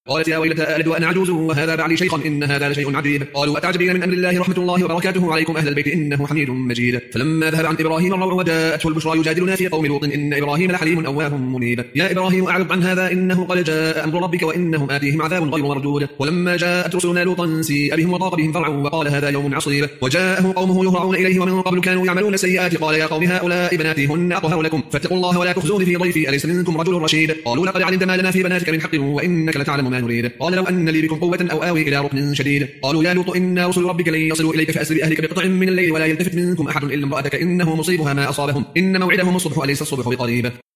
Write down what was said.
قالت يا ويلتى ألد وأنا عجوز وهذا بعلي شيخا إن هذا لشيء عجيب. قالوا أتعجبين من أمر الله رحمة الله وبركاته عليكم أهل البيت إنه حميد مجيد. فلما ذهب عن إبراهيم الروع وجاءته البشرى يجادلنا في قوم لوط إن إبراهيم لحليم أواه منيب. يا إبراهيم أعرض عن هذا إنه قد جاء أمر ربك وإنهم آتيهم عذاب غير مردود. ولما جاءت رسلنا لوطا سيء بهم وضاق بهم ذرعا وقال هذا يوم عصيب. وجاءه قومه يهرعون إليه ومن قبل كانوا يعملون السيئات قال يا قوم هؤلاء بناتي هن أطهر لكم فاتقوا الله ولا تخزون في ضيفي أليس منكم رجل رشيد. قالوا لقد علمت ما لنا في بناتك من حق وإنك لتعلم ما نريد. قال لو أن لي بكم قوة أو آوي إلى ركن شديد. قالوا يا لوط إن رسل ربك لن يصلوا إليك فأسر بأهلك بقطع من الليل ولا يلتفت منكم أحد إلا امرأتك إنه مصيبها ما أصابهم إن موعدهم الصبح أليس الصبح بقريب.